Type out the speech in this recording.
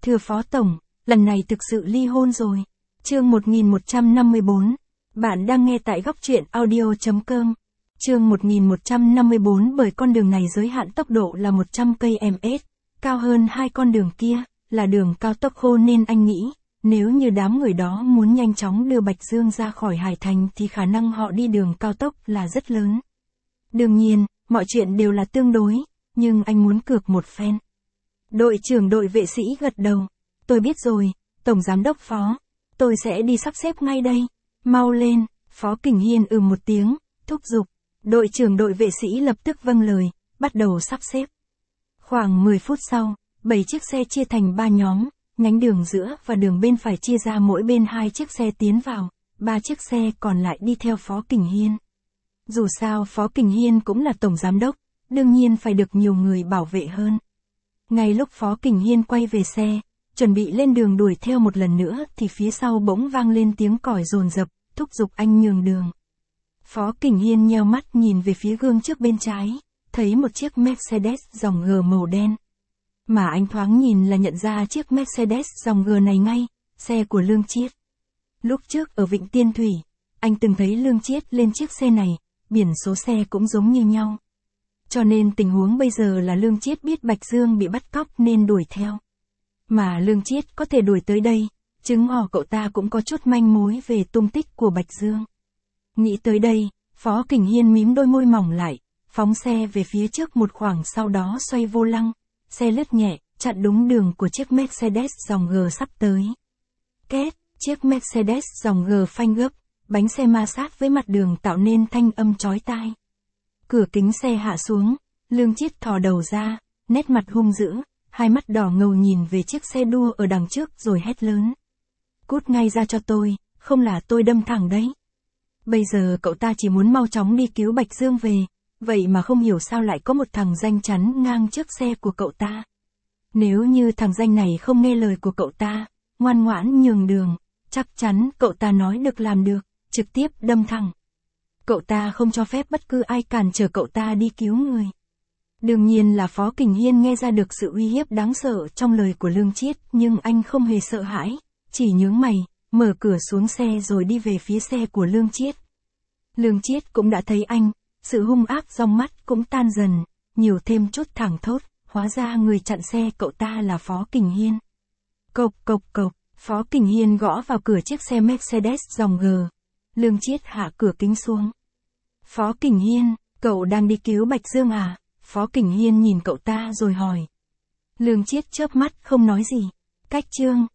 Thưa Phó Tổng, lần này thực sự ly hôn rồi. Chương 1154. Bạn đang nghe tại góc truyện audio.com. Chương 1154. Bởi con đường này giới hạn tốc độ là 100 km/h, cao hơn hai con đường kia, là đường cao tốc khô nên anh nghĩ, nếu như đám người đó muốn nhanh chóng đưa Bạch Dương ra khỏi Hải Thành thì khả năng họ đi đường cao tốc là rất lớn. Đương nhiên, mọi chuyện đều là tương đối, nhưng anh muốn cược một phen. Đội trưởng đội vệ sĩ gật đầu. Tôi biết rồi, Tổng Giám đốc Phó. Tôi sẽ đi sắp xếp ngay đây. Mau lên, Phó Kình Hiên một tiếng, thúc giục. Đội trưởng đội vệ sĩ lập tức vâng lời, bắt đầu sắp xếp. Khoảng 10 phút sau, 7 chiếc xe chia thành 3 nhóm, nhánh đường giữa và đường bên phải chia ra mỗi bên 2 chiếc xe tiến vào, 3 chiếc xe còn lại đi theo Phó Kình Hiên. Dù sao Phó Kình Hiên cũng là Tổng Giám đốc, đương nhiên phải được nhiều người bảo vệ hơn. Ngay lúc Phó Kình Hiên quay về xe, chuẩn bị lên đường đuổi theo một lần nữa thì phía sau bỗng vang lên tiếng còi dồn dập, thúc giục anh nhường đường. Phó Kình Hiên nheo mắt nhìn về phía gương trước bên trái, thấy một chiếc Mercedes dòng G màu đen. Mà anh thoáng nhìn là nhận ra chiếc Mercedes dòng G này ngay, xe của Lương Chiết. Lúc trước ở Vịnh Tiên Thủy, anh từng thấy Lương Chiết lên chiếc xe này, biển số xe cũng giống như nhau. Cho nên tình huống bây giờ là Lương Chiết biết Bạch Dương bị bắt cóc nên đuổi theo. Mà Lương Chiết có thể đuổi tới đây, chứng tỏ cậu ta cũng có chút manh mối về tung tích của Bạch Dương. Nghĩ tới đây, Phó Kình Hiên mím đôi môi mỏng lại, phóng xe về phía trước một khoảng sau đó xoay vô lăng, xe lướt nhẹ, chặn đúng đường của chiếc Mercedes dòng G sắp tới. Két, chiếc Mercedes dòng G phanh gấp, bánh xe ma sát với mặt đường tạo nên thanh âm chói tai. Cửa kính xe hạ xuống, Lương Chiết thò đầu ra, nét mặt hung dữ, hai mắt đỏ ngầu nhìn về chiếc xe đua ở đằng trước rồi hét lớn. Cút ngay ra cho tôi, không là tôi đâm thẳng đấy. Bây giờ cậu ta chỉ muốn mau chóng đi cứu Bạch Dương về, vậy mà không hiểu sao lại có một thằng danh chắn ngang trước xe của cậu ta. Nếu như thằng danh này không nghe lời của cậu ta, ngoan ngoãn nhường đường, chắc chắn cậu ta nói được làm được, trực tiếp đâm thẳng. Cậu ta không cho phép bất cứ ai cản trở cậu ta đi cứu người. Đương nhiên là Phó Kình Hiên nghe ra được sự uy hiếp đáng sợ trong lời của Lương Chiết, nhưng anh không hề sợ hãi, chỉ nhướng mày, mở cửa xuống xe rồi đi về phía xe của Lương Chiết. Lương Chiết cũng đã thấy anh, sự hung ác trong mắt cũng tan dần, nhiều thêm chút thẳng thốt, hóa ra người chặn xe cậu ta là Phó Kình Hiên. Cộc cộc cộc, Phó Kình Hiên gõ vào cửa chiếc xe Mercedes dòng G. Lương Chiết hạ cửa kính xuống. Phó Kình Hiên, cậu đang đi cứu Bạch Dương à? Phó Kình Hiên nhìn cậu ta rồi hỏi. Lương Chiết chớp mắt không nói gì. Cách chương